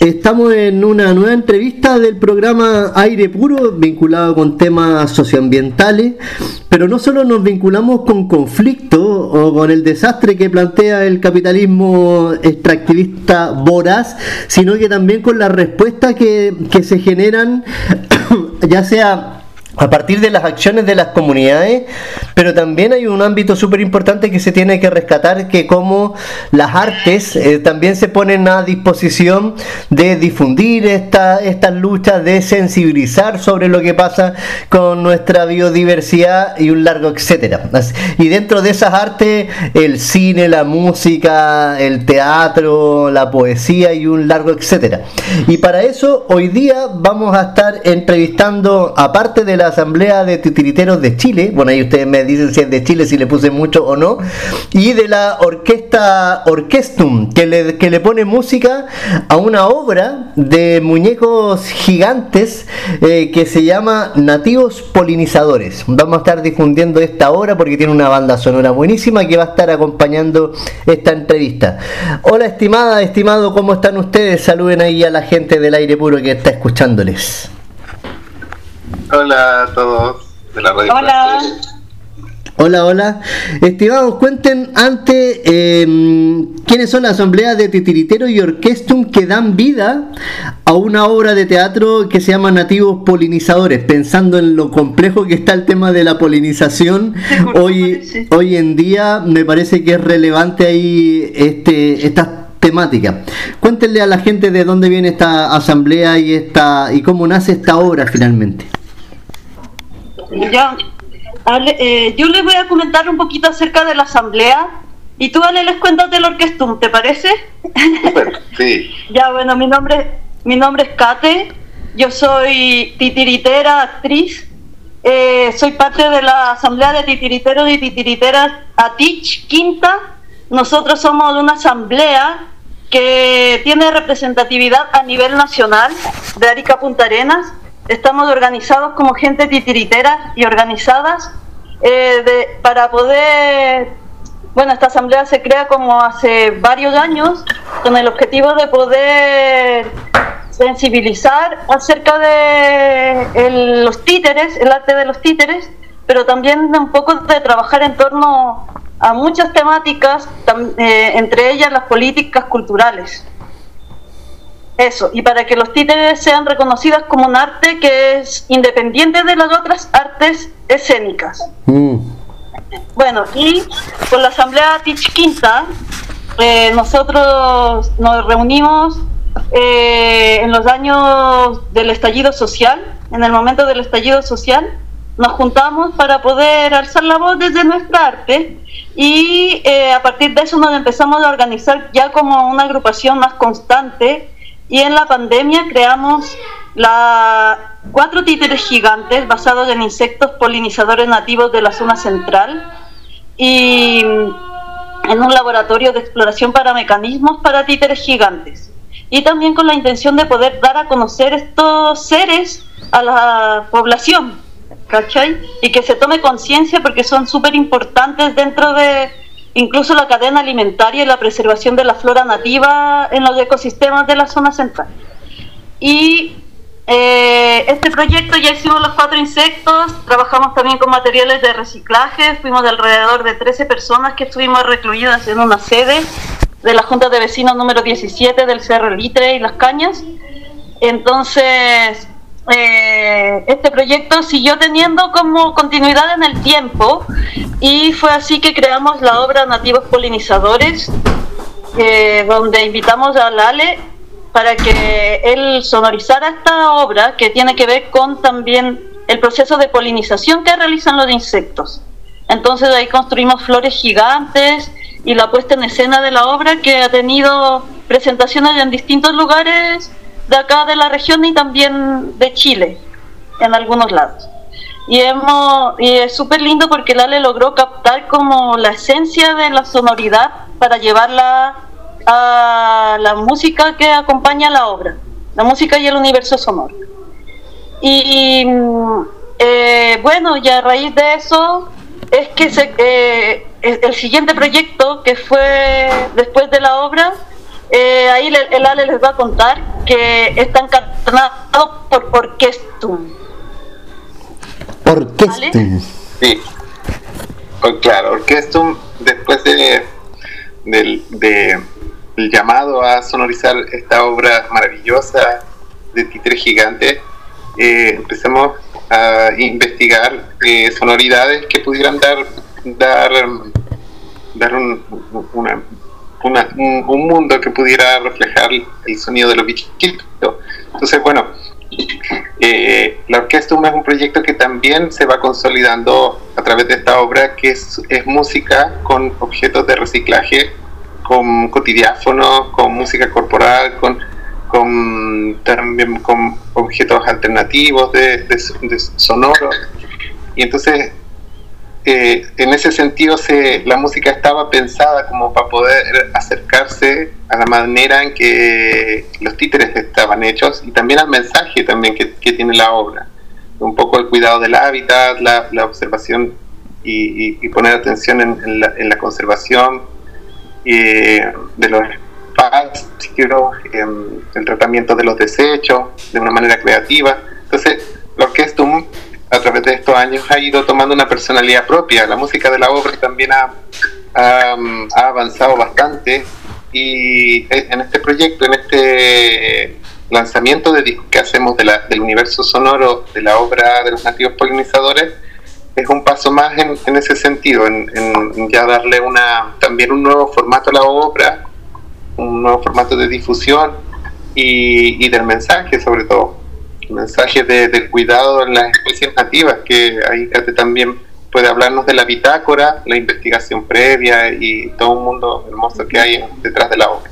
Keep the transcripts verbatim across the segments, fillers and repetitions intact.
Estamos en una nueva entrevista del programa Aire Puro, vinculado con temas socioambientales, pero no solo nos vinculamos con conflictos o con el desastre que plantea el capitalismo extractivista voraz, sino que también con las respuestas que, que se generan, ya sea a partir de las acciones de las comunidades, pero también hay un ámbito súper importante que se tiene que rescatar, que como las artes eh, también se ponen a disposición de difundir esta, estas luchas, de sensibilizar sobre lo que pasa con nuestra biodiversidad y un largo etcétera. Y dentro de esas artes, el cine, la música, el teatro, la poesía y un largo etcétera. Y para eso hoy día vamos a estar entrevistando, aparte de la Asamblea de Titiriteros de Chile, bueno, ahí ustedes me dicen si es de Chile, si le puse mucho o no, y de la orquesta Orquestum, que le, que le pone música a una obra de muñecos gigantes eh, que se llama Nativos Polinizadores. Vamos a estar difundiendo esta obra porque tiene una banda sonora buenísima que va a estar acompañando esta entrevista. Hola, estimada, estimado, ¿cómo están ustedes? Saluden ahí a la gente del Aire Puro que está escuchándoles. Hola a todos de la radio. Hola. Hola, hola. Estimados, cuenten antes eh, quiénes son la Asamblea de Titiriteros y Orquestum que dan vida a una obra de teatro que se llama Nativos Polinizadores, pensando en lo complejo que está el tema de la polinización. Hoy, hoy en día me parece que es relevante ahí este, estas temáticas. Cuéntenle a la gente de dónde viene esta asamblea y esta y cómo nace esta obra finalmente. Ya, Ale, eh, yo les voy a comentar un poquito acerca de la asamblea y tú, Ale, les cuentas del Orquestum, ¿te parece? Super, sí. Ya, bueno, mi nombre, mi nombre es Kate, yo soy titiritera, actriz, eh, soy parte de la asamblea de titiriteros y titiriteras Atich Quinta. Nosotros somos una asamblea que tiene representatividad a nivel nacional de Arica Punta Arenas. Estamos organizados como gente titiritera y organizadas eh, de, para poder, bueno, esta asamblea se crea como hace varios años con el objetivo de poder sensibilizar acerca de el, los títeres, el arte de los títeres, pero también un poco de trabajar en torno a muchas temáticas, tam, eh, entre ellas las políticas culturales. Eso, y para que los títeres sean reconocidas como un arte que es independiente de las otras artes escénicas. Mm. Bueno, y con la Asamblea Tich Quinta, eh, nosotros nos reunimos eh, en los años del estallido social, en el momento del estallido social, nos juntamos para poder alzar la voz desde nuestra arte y eh, a partir de eso nos empezamos a organizar ya como una agrupación más constante. Y en la pandemia creamos la, cuatro títeres gigantes basados en insectos polinizadores nativos de la zona central y en un laboratorio de exploración para mecanismos para títeres gigantes. Y también con la intención de poder dar a conocer estos seres a la población, ¿cachai? Y que se tome conciencia porque son súper importantes dentro de incluso la cadena alimentaria y la preservación de la flora nativa en los ecosistemas de la zona central. Y eh, este proyecto ya hicimos los cuatro insectos, trabajamos también con materiales de reciclaje, fuimos de alrededor de trece personas que estuvimos recluidas en una sede de la Junta de Vecinos número diecisiete del Cerro Litre y Las Cañas. Entonces, Eh, este proyecto siguió teniendo como continuidad en el tiempo y fue así que creamos la obra Nativos Polinizadores, eh, donde invitamos a Lale para que él sonorizara esta obra que tiene que ver con también el proceso de polinización que realizan los insectos. Entonces ahí construimos flores gigantes y la puesta en escena de la obra, que ha tenido presentaciones en distintos lugares de acá de la región y también de Chile, en algunos lados. Y, hemos, y es súper lindo porque Lale logró captar como la esencia de la sonoridad para llevarla a la música que acompaña la obra, la música y el universo sonoro. Y eh, bueno, y a raíz de eso es que se, eh, el siguiente proyecto que fue después de la obra, eh, ahí el Ale les va a contar. que está encarnado por Orquestum. Orquestum. ¿Vale? Sí, oh, claro, Orquestum, después de, del de, el llamado a sonorizar esta obra maravillosa de Títere Gigante, eh, empezamos a investigar eh, sonoridades que pudieran dar dar, dar un, una, una, un, un mundo que pudiera reflejar el sonido de los bichitos. Entonces, bueno, eh, la Orquestum es un proyecto que también se va consolidando a través de esta obra, que es, es música con objetos de reciclaje, con cotidiáfonos, con música corporal, con, con también con objetos alternativos de, de, de sonoros. Y entonces eh, en ese sentido se, la música estaba pensada como para poder acercarse a la manera en que los títeres estaban hechos y también al mensaje también que, que tiene la obra, un poco el cuidado del hábitat, la, la observación y, y, y poner atención en, en, la, en la conservación eh, de los espacios, eh, el tratamiento de los desechos de una manera creativa. Entonces la Orquestum a través de estos años ha ido tomando una personalidad propia. La música de la obra también ha, ha, ha avanzado bastante, y en este proyecto, en este lanzamiento de discos que hacemos de la, del universo sonoro de la obra de los nativos polinizadores, es un paso más en, en ese sentido, en, en ya darle una también un nuevo formato a la obra, un nuevo formato de difusión y, y del mensaje, sobre todo el mensaje de, del cuidado en las especies nativas, que ahí Kate también puede hablarnos de la bitácora, la investigación previa y todo un mundo hermoso que hay detrás de la obra.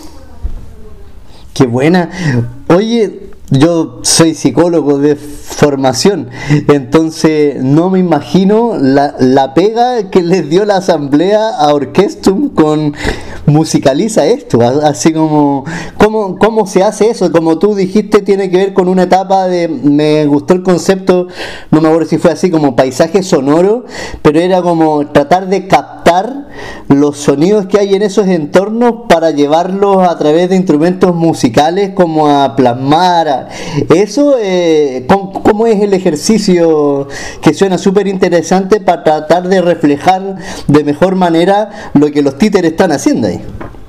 ¡Qué buena! Oye, yo soy psicólogo de formación, entonces no me imagino la, la pega que les dio la asamblea a Orquestum con musicaliza esto, así como cómo, cómo se hace eso. Como tú dijiste, tiene que ver con una etapa de, me gustó el concepto, no me acuerdo si fue así como paisaje sonoro, pero era como tratar de captar los sonidos que hay en esos entornos para llevarlos a través de instrumentos musicales, como a plasmar eso. eh, ¿cómo, ¿Cómo es el ejercicio? Que suena súper interesante para tratar de reflejar de mejor manera lo que los títeres están haciendo ahí.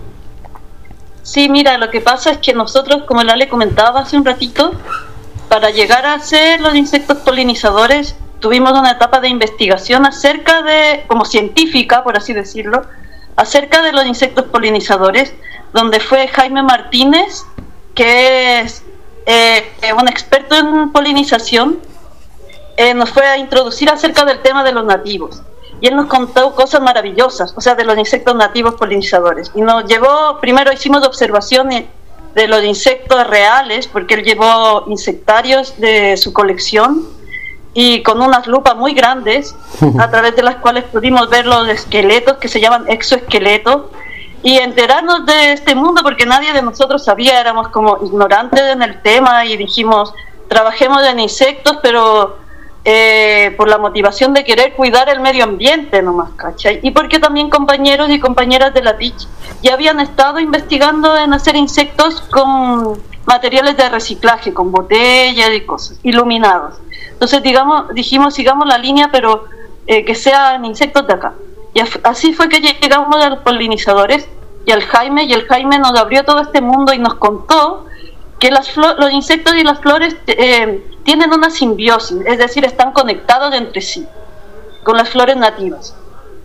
Sí, mira, lo que pasa es que nosotros, como la le comentaba hace un ratito, para llegar a ser los insectos polinizadores, tuvimos una etapa de investigación acerca de, como científica, por así decirlo, acerca de los insectos polinizadores, donde fue Jaime Martínez, que es eh, un experto en polinización, eh, nos fue a introducir acerca del tema de los nativos. Y él nos contó cosas maravillosas, o sea, de los insectos nativos polinizadores. Y nos llevó, primero hicimos observaciones de los insectos reales, porque él llevó insectarios de su colección, y con unas lupas muy grandes, a través de las cuales pudimos ver los esqueletos, que se llaman exoesqueletos, y enterarnos de este mundo, porque nadie de nosotros sabía, éramos como ignorantes en el tema, y dijimos, trabajemos en insectos, pero... Eh, por la motivación de querer cuidar el medio ambiente nomás, ¿cachai? Y porque también compañeros y compañeras de la T I C ya habían estado investigando en hacer insectos con materiales de reciclaje, con botellas y cosas, iluminados. Entonces digamos, dijimos, sigamos la línea, pero eh, que sean insectos de acá. Y así fue que llegamos a los polinizadores y al Jaime, y el Jaime nos abrió todo este mundo y nos contó que las flo- los insectos y las flores eh, tienen una simbiosis, es decir, están conectados entre sí, con las flores nativas.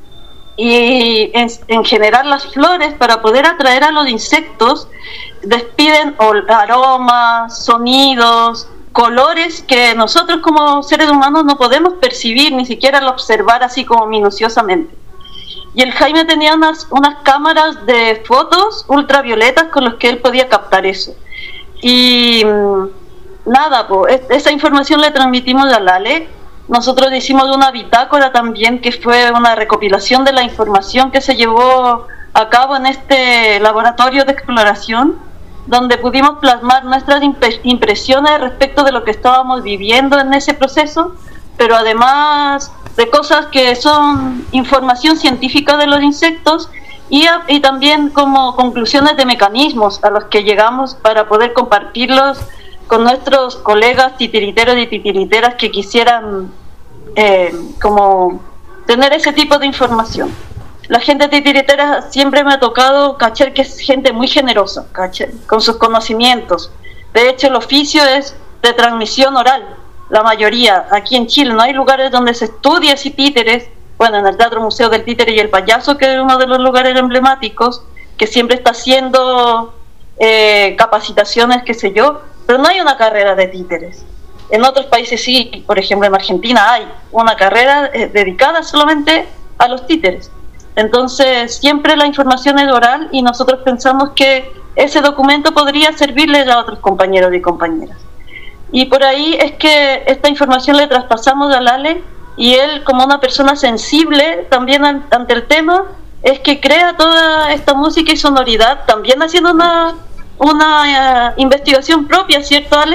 Y en, en general las flores, para poder atraer a los insectos, despiden aromas, sonidos, colores que nosotros como seres humanos no podemos percibir, ni siquiera al observar así como minuciosamente. Y el Jaime tenía unas, unas cámaras de fotos ultravioletas con las que él podía captar eso. Y nada, pues, esa información le transmitimos a Lale. Nosotros hicimos una bitácora también, que fue una recopilación de la información que se llevó a cabo en este laboratorio de exploración, donde pudimos plasmar nuestras impresiones respecto de lo que estábamos viviendo en ese proceso, pero además de cosas que son información científica de los insectos y, a, y también como conclusiones de mecanismos a los que llegamos para poder compartirlos con nuestros colegas titiriteros y titiriteras que quisieran eh, como tener ese tipo de información. La gente titiritera siempre me ha tocado cachar que es gente muy generosa, cachar, con sus conocimientos. De hecho, el oficio es de transmisión oral, la mayoría. Aquí en Chile no hay lugares donde se estudie así títeres. Bueno, en el Teatro Museo del Títere y el Payaso, que es uno de los lugares emblemáticos, que siempre está haciendo eh, capacitaciones, qué sé yo, pero no hay una carrera de títeres. En otros países sí, por ejemplo en Argentina hay una carrera eh, dedicada solamente a los títeres. Entonces siempre la información es oral y nosotros pensamos que ese documento podría servirle a otros compañeros y compañeras. Y por ahí es que esta información le traspasamos a Lale, y él, como una persona sensible también ante el tema, es que crea toda esta música y sonoridad, también haciendo una, una uh, investigación propia, ¿cierto, Ale?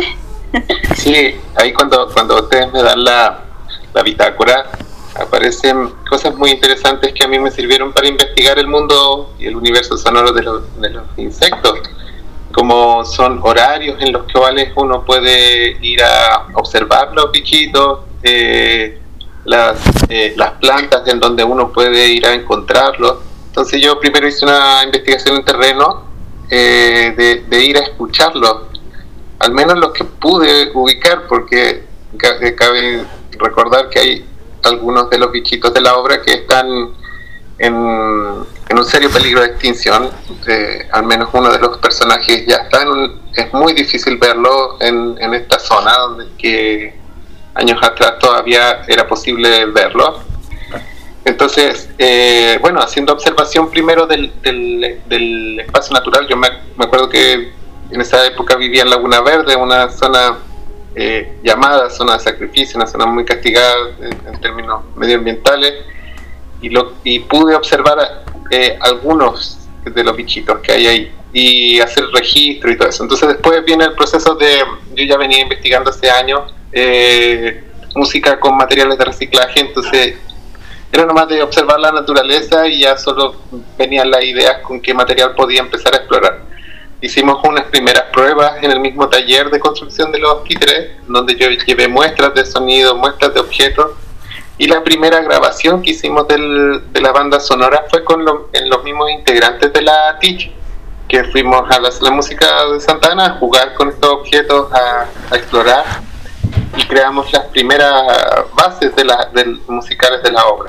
Sí, ahí cuando, cuando ustedes me dan la, la bitácora, aparecen cosas muy interesantes que a mí me sirvieron para investigar el mundo y el universo sonoro de los, de los insectos, como son horarios en los cuales uno puede ir a observar los bichitos, eh, Las, eh, las plantas en donde uno puede ir a encontrarlos. Entonces yo primero hice una investigación en terreno eh, de, de ir a escucharlos, al menos los que pude ubicar, porque cabe recordar que hay algunos de los bichitos de la obra que están en, en un serio peligro de extinción. Eh, al menos uno de los personajes ya está en un, es muy difícil verlo en, en esta zona donde que años atrás todavía era posible verlo. Entonces, eh, bueno, haciendo observación primero del, del, del espacio natural, yo me, me acuerdo que en esa época vivía en Laguna Verde, una zona eh, llamada zona de sacrificio, una zona muy castigada en, en términos medioambientales, y, lo, y pude observar eh, algunos de los bichitos que hay ahí y hacer registro y todo eso. Entonces después viene el proceso de, yo ya venía investigando hace años Eh, música con materiales de reciclaje, entonces era nomás de observar la naturaleza y ya solo venían las ideas con qué material podía empezar a explorar. Hicimos unas primeras pruebas en el mismo taller de construcción de los títeres, donde yo llevé muestras de sonido, muestras de objetos, y la primera grabación que hicimos del, de la banda sonora fue con lo, en los mismos integrantes de la Teach, que fuimos a la Sala de Música de Santa Ana a jugar con estos objetos, a, a explorar, y creamos las primeras bases de la, de, musicales de la obra.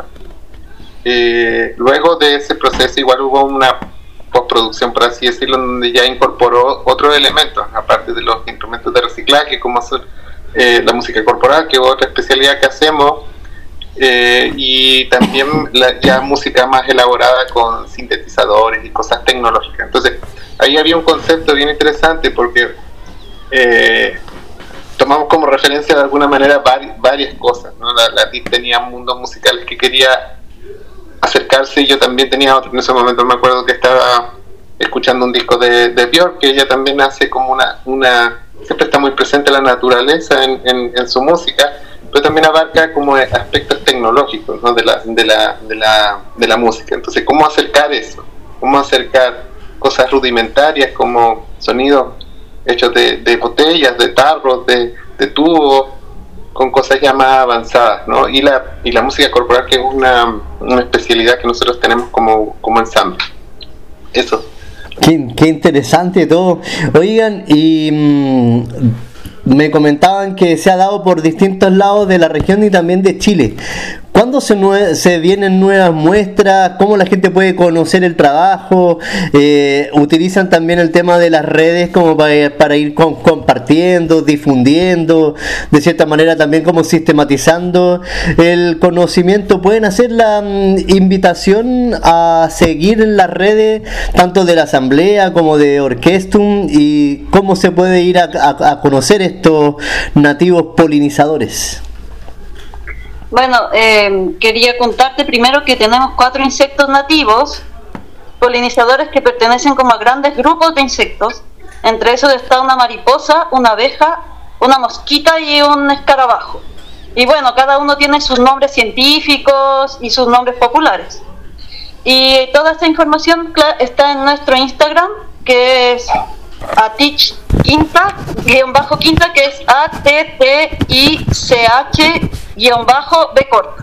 Eh, luego de ese proceso igual hubo una postproducción, por así decirlo, donde ya incorporó otros elementos, aparte de los instrumentos de reciclaje, como son, eh, la música corporal, que es otra especialidad que hacemos, eh, y también la, ya música más elaborada con sintetizadores y cosas tecnológicas. Entonces ahí había un concepto bien interesante porque eh, tomamos como referencia de alguna manera vari, varias cosas, ¿no? La, la T I C tenía mundos musicales que quería acercarse, y yo también tenía otro. En ese momento me acuerdo que estaba escuchando un disco de, de Björk, que ella también hace como una, una siempre está muy presente la naturaleza en, en, en su música, pero también abarca como aspectos tecnológicos, ¿no? de, la, de, la, de, la, de la música. Entonces, ¿cómo acercar eso? ¿Cómo acercar cosas rudimentarias como sonidos hechos de, de botellas, de tarros, de, de tubos, con cosas ya más avanzadas, ¿no? Y la, y la música corporal, que es una, una especialidad que nosotros tenemos como, como ensamble. Eso. Qué, qué interesante todo. Oigan, y mmm, me comentaban que se ha dado por distintos lados de la región y también de Chile. ¿Cuándo se, nue- se vienen nuevas muestras? ¿Cómo la gente puede conocer el trabajo? Eh, ¿Utilizan también el tema de las redes como para, para ir con, compartiendo, difundiendo, de cierta manera también como sistematizando el conocimiento? ¿Pueden hacer la um, invitación a seguir en las redes, tanto de la Asamblea como de Orquestum? ¿Y cómo se puede ir a, a, a conocer estos nativos polinizadores? Bueno, eh, quería contarte primero que tenemos cuatro insectos nativos, polinizadores que pertenecen como a grandes grupos de insectos. Entre esos está una mariposa, una abeja, una mosquita y un escarabajo. Y bueno, cada uno tiene sus nombres científicos y sus nombres populares. Y toda esta información está en nuestro Instagram, que es Atich Quinta, guión bajo Quinta, que es A T T I C H guión bajo B corta.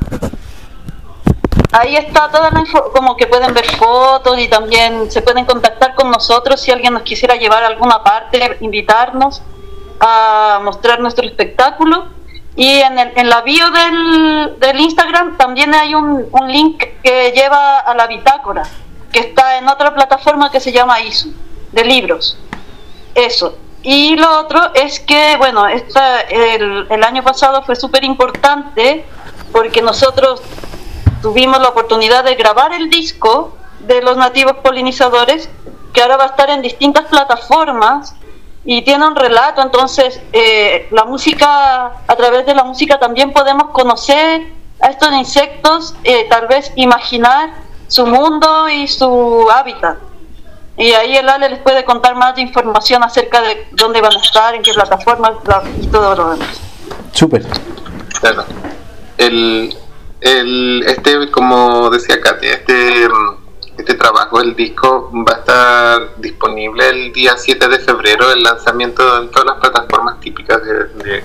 Ahí está toda la info, como que pueden ver fotos y también se pueden contactar con nosotros si alguien nos quisiera llevar a alguna parte, invitarnos a mostrar nuestro espectáculo. Y en, el, en la bio del, del Instagram también hay un, un link que lleva a la bitácora, que está en otra plataforma que se llama I S U, de libros. Eso. Y lo otro es que, bueno, esta, el, el año pasado fue súper importante porque nosotros tuvimos la oportunidad de grabar el disco de los nativos polinizadores, que ahora va a estar en distintas plataformas y tiene un relato. Entonces eh, la música, a través de la música también podemos conocer a estos insectos, eh, tal vez imaginar su mundo y su hábitat. Y ahí el Ale les puede contar más de información acerca de dónde van a estar, en qué plataformas y todo lo demás. Súper. Claro. El, el, este, como decía Katy, este, este trabajo, el disco, va a estar disponible el día siete de febrero, el lanzamiento en todas las plataformas típicas de, de,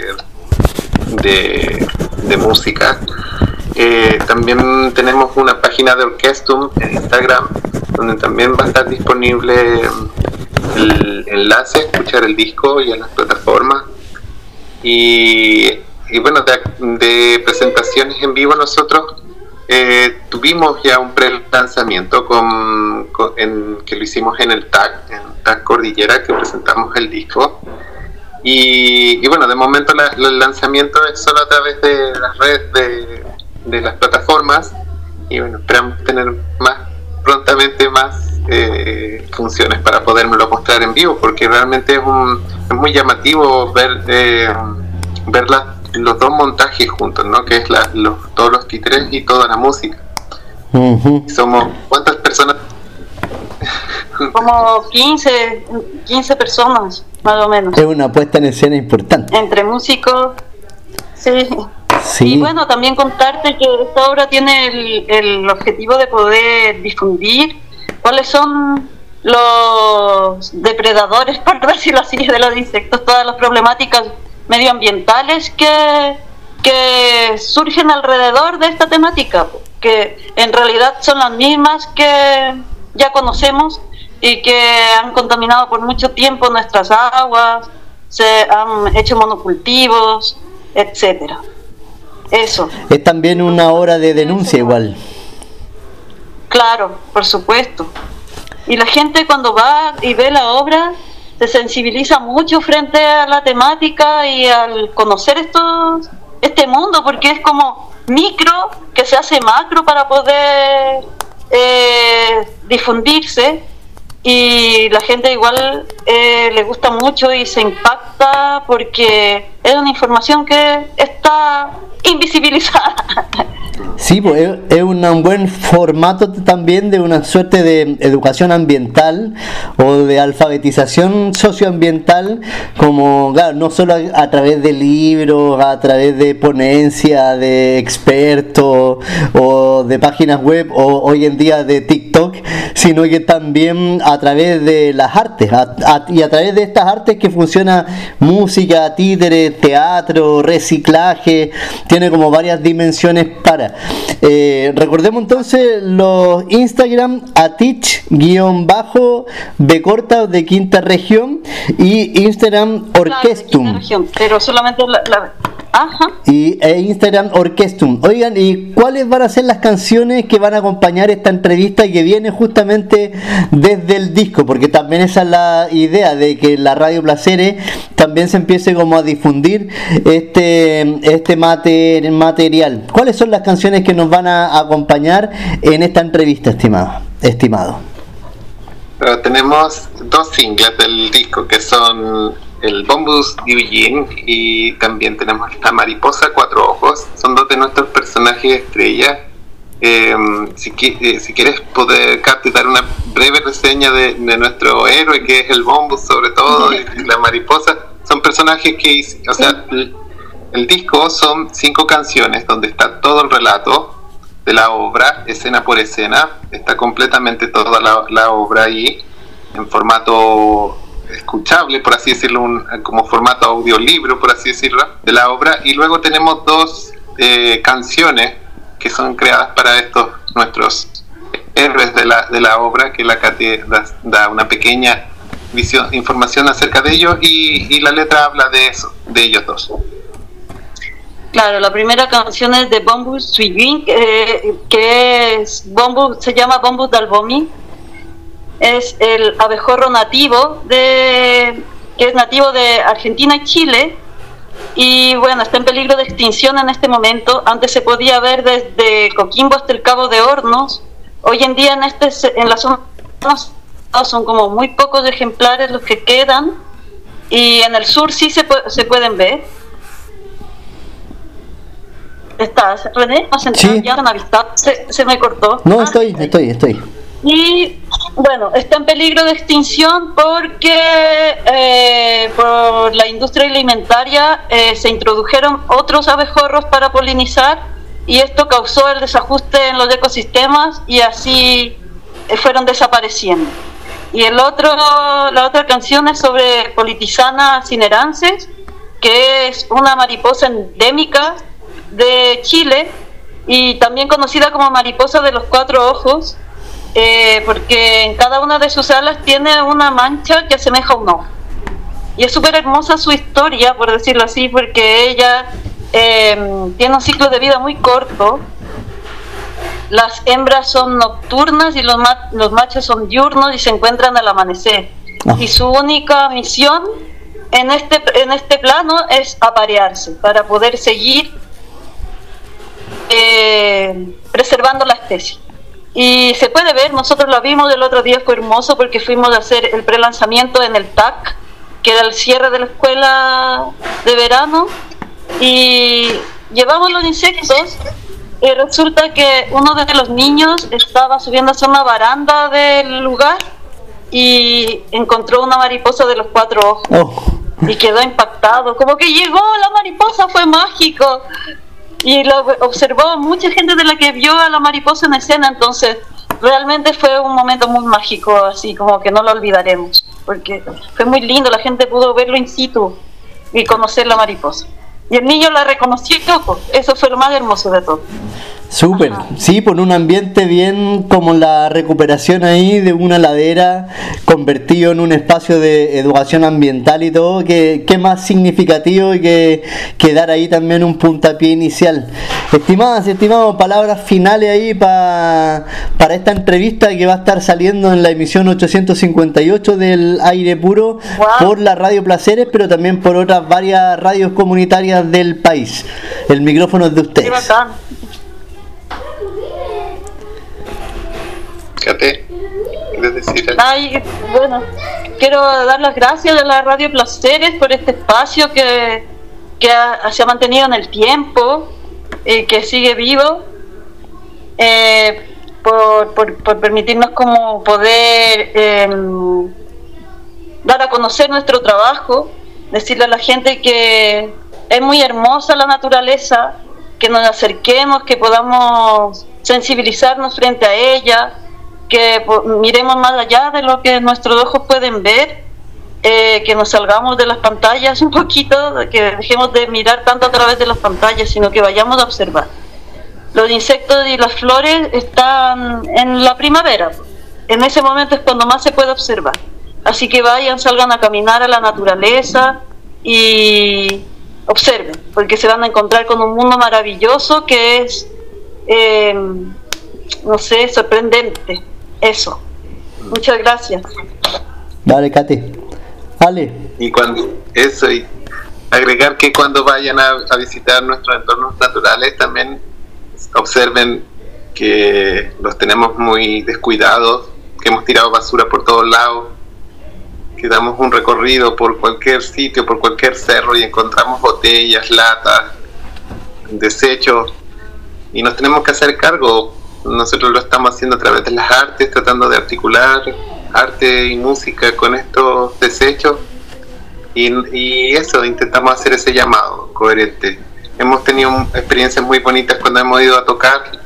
de, de, de música. Eh, también tenemos una página de Orquestum en Instagram, donde también va a estar disponible el enlace a escuchar el disco y en las plataformas. Y, y bueno, de, de presentaciones en vivo nosotros eh, tuvimos ya un pre-lanzamiento con, con, en, que lo hicimos en el T A C, en T A C Cordillera, que presentamos el disco. Y, y bueno, de momento la, el lanzamiento es solo a través de las redes de, de las plataformas, y bueno, esperamos tener más prontamente más eh, funciones para podérmelo mostrar en vivo, porque realmente es, un, es muy llamativo ver eh, ver la, los dos montajes juntos, ¿no? Que es la, los, todos los títeres y toda la música. Uh-huh. Somos, ¿cuántas personas? Como quince, quince personas, más o menos. Es una puesta en escena importante. Entre músicos, sí. Sí. Y bueno, también contarte que esta obra tiene el, el objetivo de poder difundir cuáles son los depredadores, por decirlo así, de los insectos, todas las problemáticas medioambientales que, que surgen alrededor de esta temática, que en realidad son las mismas que ya conocemos y que han contaminado por mucho tiempo nuestras aguas, se han hecho monocultivos, etcétera. Eso. Es también una obra de denuncia igual. Claro, por supuesto. Y la gente cuando va y ve la obra se sensibiliza mucho frente a la temática y al conocer estos, este mundo, porque es como micro que se hace macro para poder eh, difundirse, y la gente igual eh, le gusta mucho y se impacta porque es una información que está invisibilizada. Sí, pues es, es un, un buen formato también de una suerte de educación ambiental o de alfabetización socioambiental, como claro, no solo a, a través de libros, a través de ponencias de expertos o de páginas web o hoy en día de TikTok, sino que también a través de las artes a, a, y a través de estas artes que funciona música, títeres, teatro, reciclaje, tiene como varias dimensiones para. Eh, recordemos entonces los Instagram Atich-bajo B corta de Quinta Región y Instagram Orquestum. Claro, región, pero solamente la, la... Ajá. Y e Instagram Orquestum. Oigan, ¿y cuáles van a ser las canciones que van a acompañar esta entrevista y que viene justamente desde el disco? Porque también esa es la idea de que la Radio Placeres también se empiece como a difundir este este mater, material. ¿Cuáles son las canciones que nos van a acompañar en esta entrevista, estimado? estimado? Pero tenemos dos singles del disco que son el Bombus Divillín y también tenemos esta Mariposa Cuatro Ojos. Son dos de nuestros personajes estrella. Eh, si, eh, si quieres poder, Katy, dar una breve reseña de, de nuestro héroe, que es el Bombus sobre todo, y, y la Mariposa, son personajes que, o sea, el, el disco son cinco canciones donde está todo el relato, de la obra, escena por escena. Está completamente toda la, la obra ahí, en formato escuchable, por así decirlo, un, como formato audiolibro, por así decirlo, de la obra. Y luego tenemos dos eh, canciones que son creadas para estos nuestros héroes de la, de la obra, que la Cate da, da una pequeña visión, información acerca de ellos, y, y la letra habla de eso, de ellos dos. Claro, la primera canción es de Bamboo Swing, eh, que es Bamboo, se llama Bamboo Dalbomi. Es el abejorro nativo de que es nativo de Argentina y Chile, y bueno, está en peligro de extinción en este momento. Antes se podía ver desde Coquimbo hasta el Cabo de Hornos. Hoy en día en este en la zona son como muy pocos ejemplares los que quedan, y en el sur sí se, se pueden ver. ¿Estás, René? ¿Has entrado? Sí. ¿Ya han avistado? Se, se me cortó. No, ah, estoy, estoy, estoy. Y bueno, está en peligro de extinción porque eh, por la industria alimentaria eh, se introdujeron otros abejorros para polinizar, y esto causó el desajuste en los ecosistemas, y así eh, fueron desapareciendo. Y el otro, la otra canción es sobre Politisana cinerances, que es una mariposa endémica de Chile y también conocida como mariposa de los cuatro ojos, eh, porque en cada una de sus alas tiene una mancha que asemeja a un ojo. Y es súper hermosa su historia, por decirlo así, porque ella eh, tiene un ciclo de vida muy corto. Las hembras son nocturnas y los, ma- los machos son diurnos y se encuentran al amanecer. Oh. Y su única misión en este, en este plano es aparearse para poder seguir eh, preservando la especie. Y se puede ver, nosotros lo vimos el otro día, fue hermoso porque fuimos a hacer el prelanzamiento en el T A C, que era el cierre de la escuela de verano, y llevamos los insectos. Y resulta que uno de los niños estaba subiéndose a una baranda del lugar y encontró una mariposa de los cuatro ojos. Oh. Y quedó impactado, como que llegó la mariposa, fue mágico. Y lo observó mucha gente de la que vio a la mariposa en escena, entonces realmente fue un momento muy mágico, así como que no lo olvidaremos, porque fue muy lindo, la gente pudo verlo in situ y conocer la mariposa. Y el niño la reconoció, eso fue lo más hermoso de todo. Súper, sí, por un ambiente bien como la recuperación ahí de una ladera convertido en un espacio de educación ambiental y todo, que, que más significativo y que, que dar ahí también un puntapié inicial. Estimadas y estimados, palabras finales ahí pa, para esta entrevista que va a estar saliendo en la emisión ochocientos cincuenta y ocho del Aire Puro, wow, por la Radio Placeres, pero también por otras varias radios comunitarias del país. El micrófono es de ustedes. Qué bacán. ¿Quieres decir algo? Ay, bueno, quiero dar las gracias a la Radio Placeres por este espacio que, que ha, se ha mantenido en el tiempo y que sigue vivo, eh, por, por, por permitirnos como poder eh, dar a conocer nuestro trabajo, decirle a la gente que es muy hermosa la naturaleza, que nos acerquemos, que podamos sensibilizarnos frente a ella, que miremos más allá de lo que nuestros ojos pueden ver, eh, que nos salgamos de las pantallas un poquito, que dejemos de mirar tanto a través de las pantallas, sino que vayamos a observar. Los insectos y las flores están en la primavera, en ese momento es cuando más se puede observar, así que vayan, salgan a caminar a la naturaleza y observen, porque se van a encontrar con un mundo maravilloso que es, eh, no sé, sorprendente. Eso. Muchas gracias. Dale, Katy. Dale. Y cuando eso, y agregar que cuando vayan a, a visitar nuestros entornos naturales también observen que los tenemos muy descuidados, que hemos tirado basura por todos lados, que damos un recorrido por cualquier sitio, por cualquier cerro y encontramos botellas, latas, desechos, y nos tenemos que hacer cargo. Nosotros lo estamos haciendo a través de las artes, tratando de articular arte y música con estos desechos, y, y eso, intentamos hacer ese llamado coherente. Hemos tenido experiencias muy bonitas cuando hemos ido a tocar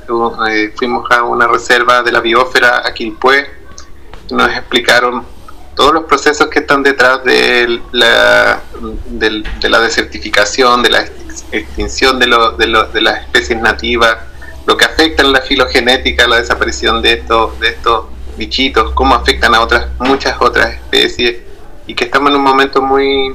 eh, fuimos a una reserva de la biosfera a Quilpué, nos explicaron todos los procesos que están detrás de la, de, de la desertificación, de la extinción de, lo, de, lo, de las especies nativas, lo que afecta en la filogenética, la desaparición de estos, de estos bichitos, cómo afectan a otras, muchas otras especies, y que estamos en un momento muy,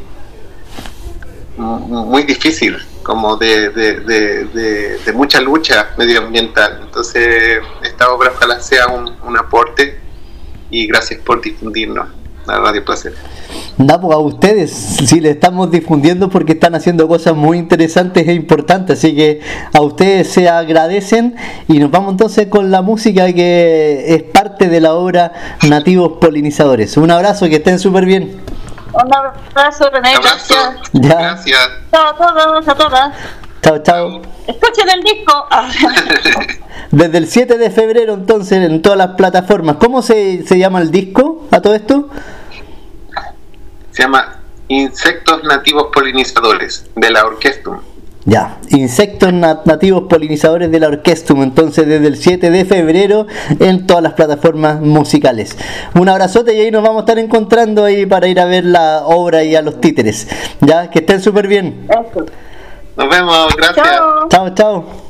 muy difícil, como de, de, de, de, de mucha lucha medioambiental. Entonces esta obra ojalá sea un, un aporte, y gracias por difundirnos a Radio Placer. Da, pues a ustedes sí le estamos difundiendo porque están haciendo cosas muy interesantes e importantes, así que a ustedes se agradecen, y nos vamos entonces con la música que es parte de la obra Nativos Polinizadores. Un abrazo, que estén súper bien. Un abrazo, René, abrazo. gracias. Ya. Gracias. Chao a todos, a todas. Chao, chao. Escuchen el disco. Desde el siete de febrero entonces en todas las plataformas. ¿Cómo se, se llama el disco a todo esto? Se llama Insectos Nativos Polinizadores, de la Orquestum. Ya, Insectos Nativos Polinizadores de la Orquestum, entonces desde el siete de febrero en todas las plataformas musicales. Un abrazote, y ahí nos vamos a estar encontrando ahí para ir a ver la obra y a los títeres. Ya, que estén súper bien. Eso. Nos vemos, gracias. Chao. Chao, chao.